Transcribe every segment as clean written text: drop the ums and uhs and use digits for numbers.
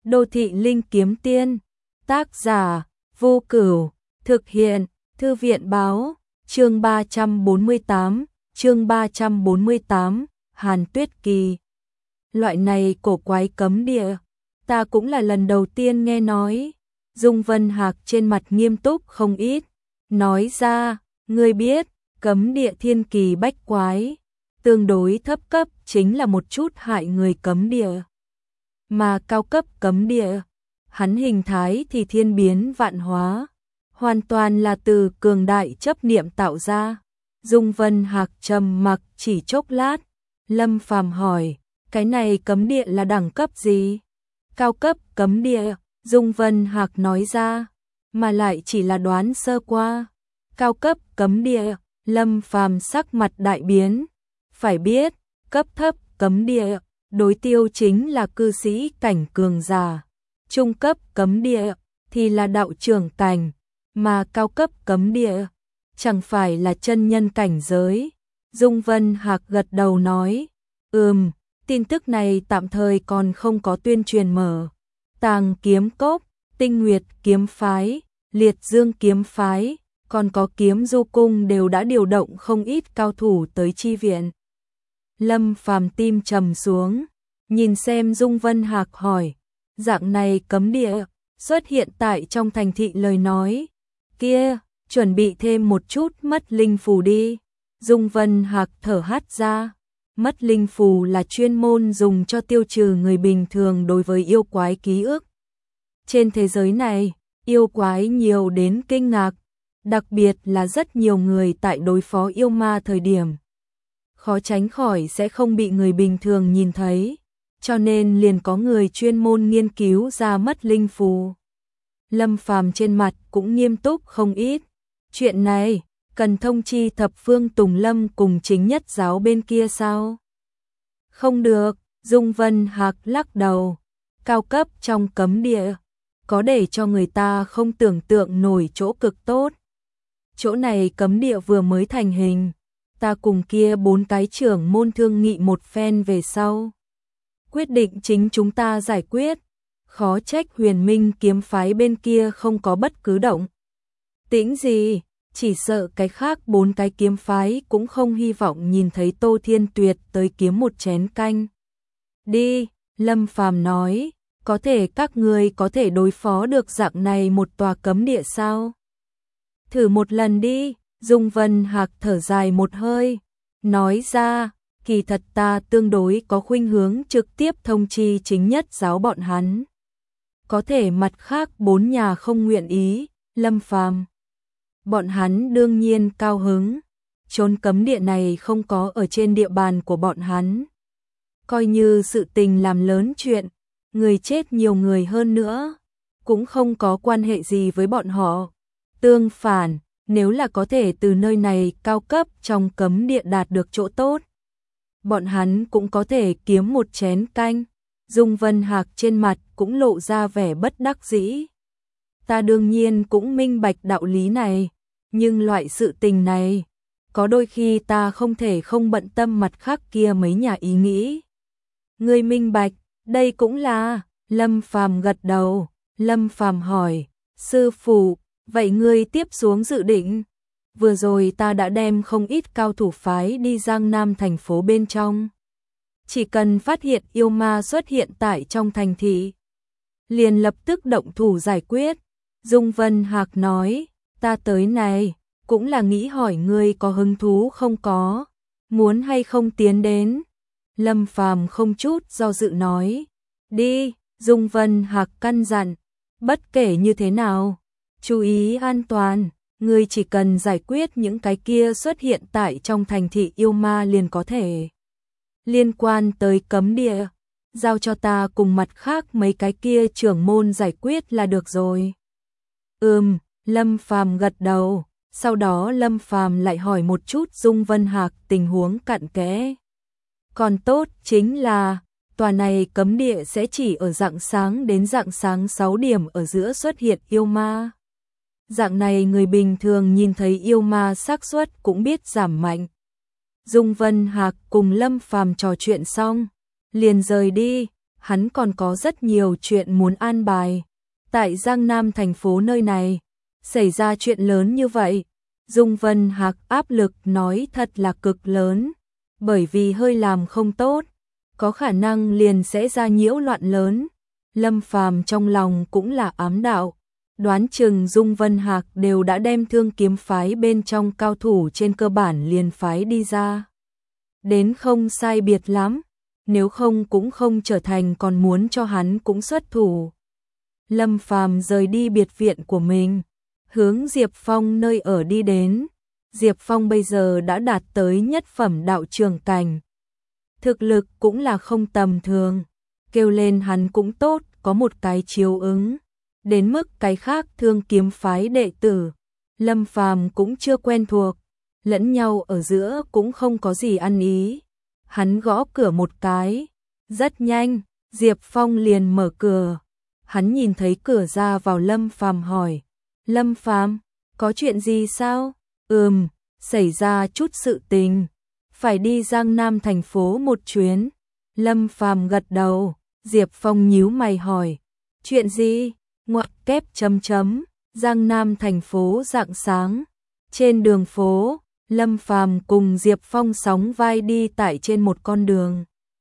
Đô thị linh kiếm tiên. Tác giả Vô Cửu. Thực hiện Thư viện báo. Chương 348, Hàn Tuyết Kỳ. Loại này cổ quái cấm địa, ta cũng là lần đầu tiên nghe nói. Dung Vân Hạc trên mặt nghiêm túc không ít, nói ra, ngươi biết, cấm địa thiên kỳ bách quái, tương đối thấp cấp chính là một chút hại người cấm địa. Mà cao cấp cấm địa, hắn hình thái thì thiên biến vạn hóa, hoàn toàn là từ cường đại chấp niệm tạo ra. Dung Vân Hạc trầm mặc chỉ chốc lát, Lâm Phàm hỏi, cái này cấm địa là đẳng cấp gì? Cao cấp cấm địa, Dung Vân Hạc nói ra, mà lại chỉ là đoán sơ qua. Cao cấp cấm địa, Lâm Phàm sắc mặt đại biến, phải biết, cấp thấp cấm địa, đối tiêu chính là cư sĩ cảnh cường giả. Trung cấp cấm địa thì là đạo trưởng cảnh, mà cao cấp cấm địa chẳng phải là chân nhân cảnh giới. Dung Vân Hạc gật đầu nói, tin tức này tạm thời còn không có tuyên truyền mở. Tàng kiếm cốc, Tinh Nguyệt kiếm phái, Liệt Dương kiếm phái, còn có Kiếm Du cung đều đã điều động không ít cao thủ tới chi viện. Lâm Phàm tim trầm xuống, nhìn xem Dung Vân Hạc hỏi, dạng này cấm địa xuất hiện tại trong thành thị lời nói, kia, chuẩn bị thêm một chút mất linh phù đi. Dung Vân Hạc thở hắt ra, mất linh phù là chuyên môn dùng cho tiêu trừ người bình thường đối với yêu quái ký ức. Trên thế giới này, yêu quái nhiều đến kinh ngạc, đặc biệt là rất nhiều người tại đối phó yêu ma thời điểm, khó tránh khỏi sẽ không bị người bình thường nhìn thấy, cho nên liền có người chuyên môn nghiên cứu ra mất linh phù. Lâm Phàm trên mặt cũng nghiêm túc không ít, chuyện này cần thông chi thập phương Tùng Lâm cùng chính nhất giáo bên kia sao? Không được, Dung Vân Hạc lắc đầu, cao cấp trong cấm địa, có để cho người ta không tưởng tượng nổi chỗ cực tốt. Chỗ này cấm địa vừa mới thành hình, ta cùng kia 4 cái trưởng môn thương nghị một phen về sau. Quyết định chính chúng ta giải quyết, khó trách Huyền Minh kiếm phái bên kia không có bất cứ động tĩnh gì. Chỉ sợ cái khác 4 cái kiếm phái cũng không hy vọng nhìn thấy Tô Thiên Tuyệt tới kiếm một chén canh. Đi, Lâm Phàm nói, có thể các người có thể đối phó được dạng này một tòa cấm địa sao? Thử một lần đi, Dung Vân Hạc thở dài một hơi, nói ra, kỳ thật ta tương đối có khuynh hướng trực tiếp thông chi chính nhất giáo bọn hắn. Có thể mặt khác 4 nhà không nguyện ý, Lâm Phàm bọn hắn đương nhiên cao hứng, chốn cấm địa này không có ở trên địa bàn của bọn hắn. Coi như sự tình làm lớn chuyện, người chết nhiều người hơn nữa, cũng không có quan hệ gì với bọn họ. Tương phản, nếu là có thể từ nơi này cao cấp trong cấm địa đạt được chỗ tốt, bọn hắn cũng có thể kiếm một chén canh. Dung Vân Hạc trên mặt cũng lộ ra vẻ bất đắc dĩ. Ta đương nhiên cũng minh bạch đạo lý này, nhưng loại sự tình này, có đôi khi ta không thể không bận tâm mặt khác kia mấy nhà ý nghĩ. Ngươi minh bạch, đây cũng là. Lâm Phàm gật đầu. Lâm Phàm hỏi, sư phụ, vậy ngươi tiếp xuống dự định? Vừa rồi ta đã đem không ít cao thủ phái đi Giang Nam thành phố bên trong. Chỉ cần phát hiện yêu ma xuất hiện tại trong thành thị, liền lập tức động thủ giải quyết. Dung Vân Hạc nói, ta tới này, cũng là nghĩ hỏi ngươi có hứng thú không có, muốn hay không tiến đến. Lâm Phàm không chút do dự nói, đi. Dung Vân Hạc căn dặn, bất kể như thế nào, chú ý an toàn, ngươi chỉ cần giải quyết những cái kia xuất hiện tại trong thành thị yêu ma liền có thể. Liên quan tới cấm địa, giao cho ta cùng mặt khác mấy cái kia trưởng môn giải quyết là được rồi. Lâm Phàm gật đầu, sau đó Lâm Phàm lại hỏi một chút Dung Vân Hạc tình huống cặn kẽ. Còn tốt chính là, tòa này cấm địa sẽ chỉ ở rạng sáng đến rạng sáng 6 điểm ở giữa xuất hiện yêu ma. Dạng này người bình thường nhìn thấy yêu ma xác suất cũng biết giảm mạnh. Dung Vân Hạc cùng Lâm Phàm trò chuyện xong, liền rời đi, hắn còn có rất nhiều chuyện muốn an bài. Tại Giang Nam thành phố nơi này, xảy ra chuyện lớn như vậy, Dung Vân Hạc áp lực nói thật là cực lớn, bởi vì hơi làm không tốt, có khả năng liền sẽ ra nhiễu loạn lớn. Lâm Phàm trong lòng cũng là ám đạo, đoán chừng Dung Vân Hạc đều đã đem Thương Kiếm phái bên trong cao thủ trên cơ bản liền phái đi ra. Đến không sai biệt lắm, nếu không cũng không trở thành còn muốn cho hắn cũng xuất thủ. Lâm Phàm rời đi biệt viện của mình, hướng Diệp Phong nơi ở đi đến. Diệp Phong bây giờ đã đạt tới nhất phẩm đạo trường cảnh. Thực lực cũng là không tầm thường, kêu lên hắn cũng tốt, có một cái chiếu ứng. Đến mức cái khác Thương Kiếm phái đệ tử, Lâm Phàm cũng chưa quen thuộc, lẫn nhau ở giữa cũng không có gì ăn ý. Hắn gõ cửa một cái, rất nhanh, Diệp Phong liền mở cửa. Hắn nhìn thấy cửa ra vào Lâm Phàm hỏi, Lâm Phàm, có chuyện gì sao? Xảy ra chút sự tình, phải đi Giang Nam thành phố một chuyến. Lâm Phàm gật đầu. Diệp Phong nhíu mày hỏi, chuyện gì? Ngoặc kép chấm chấm, Giang Nam thành phố rạng sáng. Trên đường phố, Lâm Phàm cùng Diệp Phong sóng vai đi tại trên một con đường.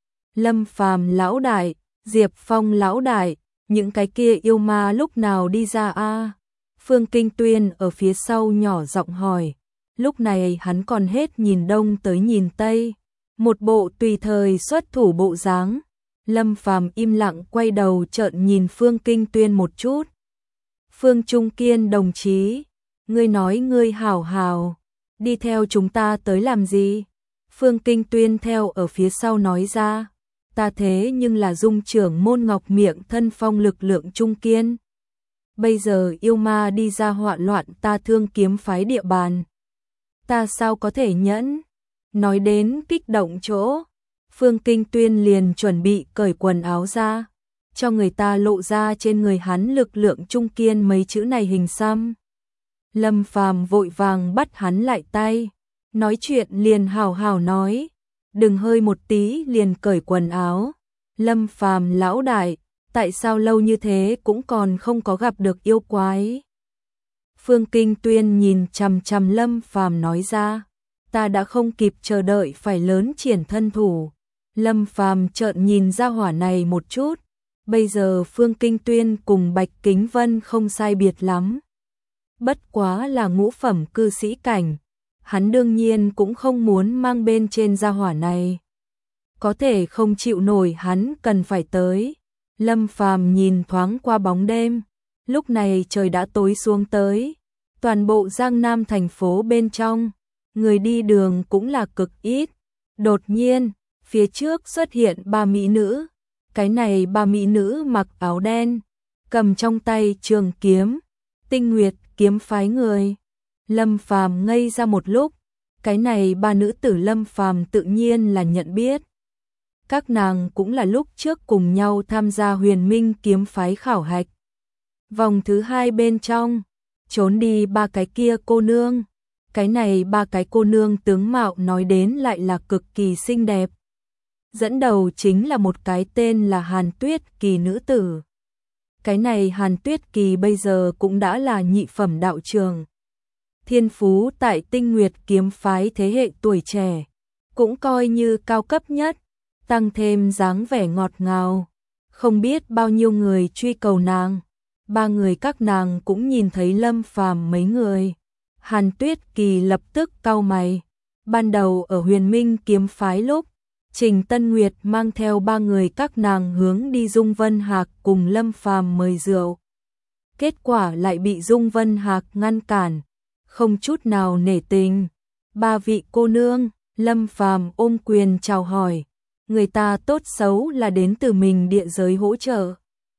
Lâm Phàm lão đại, Diệp Phong lão đại, những cái kia yêu ma lúc nào đi ra a? Phương Kinh Tuyên ở phía sau nhỏ giọng hỏi. Lúc này hắn còn hết nhìn đông tới nhìn tây, một bộ tùy thời xuất thủ bộ dáng. Lâm Phàm im lặng quay đầu trợn nhìn Phương Kinh Tuyên một chút. Phương Trung Kiên đồng chí, ngươi nói ngươi hảo hảo, đi theo chúng ta tới làm gì? Phương Kinh Tuyên theo ở phía sau nói ra, ta thế nhưng là Dung trưởng môn Ngọc Miệng thân phong lực lượng Trung Kiên. Bây giờ yêu ma đi ra hoạn loạn ta Thương Kiếm phái địa bàn. Ta sao có thể nhẫn? Nói đến kích động chỗ, Phương Kinh Tuyên liền chuẩn bị cởi quần áo ra, cho người ta lộ ra trên người hắn lực lượng Trung Kiên mấy chữ này hình xăm. Lâm Phàm vội vàng bắt hắn lại tay, nói chuyện liền hào hào nói, đừng hơi một tí liền cởi quần áo. Lâm Phàm lão đại, tại sao lâu như thế cũng còn không có gặp được yêu quái? Phương Kinh Tuyên nhìn chằm chằm Lâm Phàm nói ra, ta đã không kịp chờ đợi phải lớn triển thân thủ. Lâm Phàm trợn nhìn ra hỏa này một chút, bây giờ Phương Kinh Tuyên cùng Bạch Kính Vân không sai biệt lắm. Bất quá là ngũ phẩm cư sĩ cảnh, hắn đương nhiên cũng không muốn mang bên trên gia hỏa này. Có thể không chịu nổi hắn cần phải tới. Lâm Phàm nhìn thoáng qua bóng đêm, lúc này trời đã tối xuống tới. Toàn bộ Giang Nam thành phố bên trong, người đi đường cũng là cực ít. Đột nhiên, phía trước xuất hiện ba mỹ nữ. Cái này ba mỹ nữ mặc áo đen, cầm trong tay trường kiếm, Tinh Nguyệt kiếm phái người. Lâm Phàm ngây ra một lúc, cái này ba nữ tử Lâm Phàm tự nhiên là nhận biết. Các nàng cũng là lúc trước cùng nhau tham gia Huyền Minh kiếm phái khảo hạch. Vòng thứ 2 bên trong, trốn đi ba cái kia cô nương. Cái này ba cái cô nương tướng mạo nói đến lại là cực kỳ xinh đẹp. Dẫn đầu chính là một cái tên là Hàn Tuyết Kỳ nữ tử. Cái này Hàn Tuyết Kỳ bây giờ cũng đã là nhị phẩm đạo trường. Thiên phú tại Tinh Nguyệt kiếm phái thế hệ tuổi trẻ, cũng coi như cao cấp nhất, tăng thêm dáng vẻ ngọt ngào. Không biết bao nhiêu người truy cầu nàng, ba người các nàng cũng nhìn thấy Lâm Phàm mấy người. Hàn Tuyết Kỳ lập tức cau mày. Ban đầu ở Huyền Minh kiếm phái lúc, Trình Tân Nguyệt mang theo ba người các nàng hướng đi Dung Vân Hạc cùng Lâm Phàm mời rượu. Kết quả lại bị Dung Vân Hạc ngăn cản, không chút nào nể tình. Ba vị cô nương, Lâm Phàm ôm quyền chào hỏi. Người ta tốt xấu là đến từ mình địa giới hỗ trợ.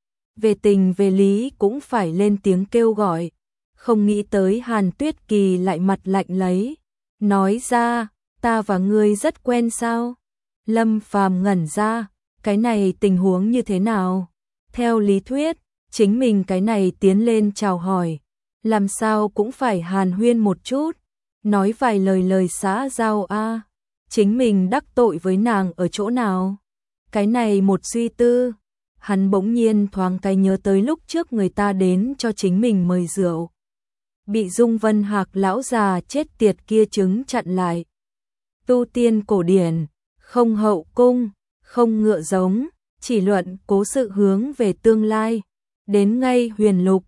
Về tình về lý cũng phải lên tiếng kêu gọi. Không nghĩ tới Hàn Tuyết Kỳ lại mặt lạnh lấy. Nói ra, ta và ngươi rất quen sao? Lâm Phàm ngẩn ra, cái này tình huống như thế nào? Theo lý thuyết, chính mình cái này tiến lên chào hỏi, làm sao cũng phải hàn huyên một chút, nói vài lời xã giao a. Chính mình đắc tội với nàng ở chỗ nào? Cái này một suy tư, hắn bỗng nhiên thoáng cái nhớ tới lúc trước người ta đến cho chính mình mời rượu. Bị Dung Vân Hạc lão già chết tiệt kia chứng chặn lại. Tu tiên cổ điển, không hậu cung, không ngựa giống, chỉ luận cố sự hướng về tương lai. Đến ngay huyền lục,